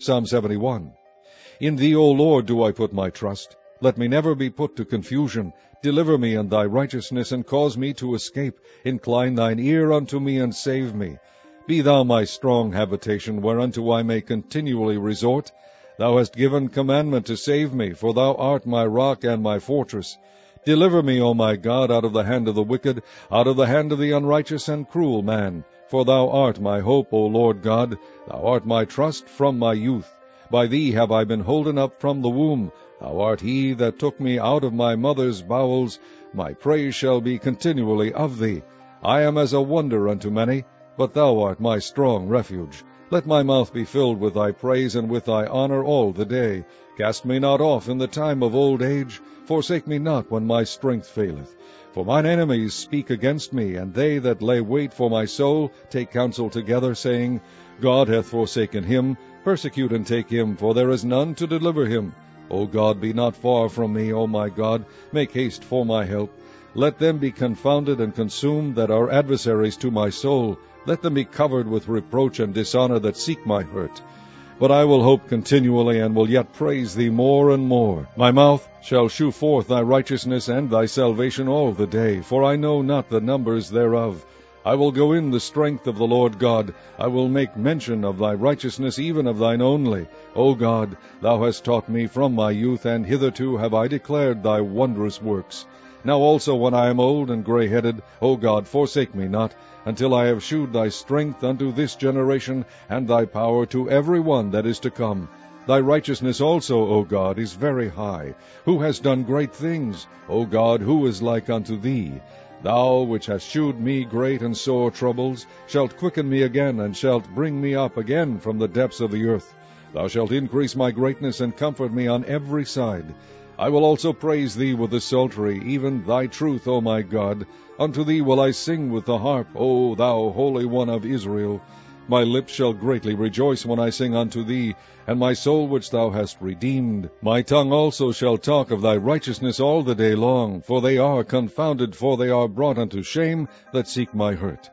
Psalm 71. In thee, O Lord, do I put my trust. Let me never be put to confusion. Deliver me in thy righteousness, and cause me to escape. Incline thine ear unto me, and save me. Be thou my strong habitation, whereunto I may continually resort. Thou hast given commandment to save me, for thou art my rock and my fortress. Deliver me, O my God, out of the hand of the wicked, out of the hand of the unrighteous and cruel man. For thou art my hope, O Lord God. Thou art my trust from my youth. By thee have I been holden up from the womb. Thou art he that took me out of my mother's bowels. My praise shall be continually of thee. I am as a wonder unto many, but thou art my strong refuge. Let my mouth be filled with thy praise and with thy honor all the day. Cast me not off in the time of old age. Forsake me not when my strength faileth. For mine enemies speak against me, and they that lay wait for my soul take counsel together, saying, God hath forsaken him. Persecute and take him, for there is none to deliver him. O God, be not far from me, O my God. Make haste for my help. Let them be confounded and consumed that are adversaries to my soul. Let them be covered with reproach and dishonor that seek my hurt. But I will hope continually, and will yet praise thee more and more. My mouth shall shew forth thy righteousness and thy salvation all the day, for I know not the numbers thereof. I will go in the strength of the Lord God. I will make mention of thy righteousness, even of thine only. O God, thou hast taught me from my youth, and hitherto have I declared thy wondrous works. Now also when I am old and grey-headed, O God, forsake me not, until I have shewed thy strength unto this generation, and thy power to every one that is to come. Thy righteousness also, O God, is very high. Who has done great things? O God, who is like unto thee? Thou, which hast shewed me great and sore troubles, shalt quicken me again, and shalt bring me up again from the depths of the earth. Thou shalt increase my greatness, and comfort me on every side. I will also praise thee with the psaltery, even thy truth, O my God. Unto thee will I sing with the harp, O thou Holy One of Israel. My lips shall greatly rejoice when I sing unto thee, and my soul which thou hast redeemed. My tongue also shall talk of thy righteousness all the day long, for they are confounded, for they are brought unto shame that seek my hurt.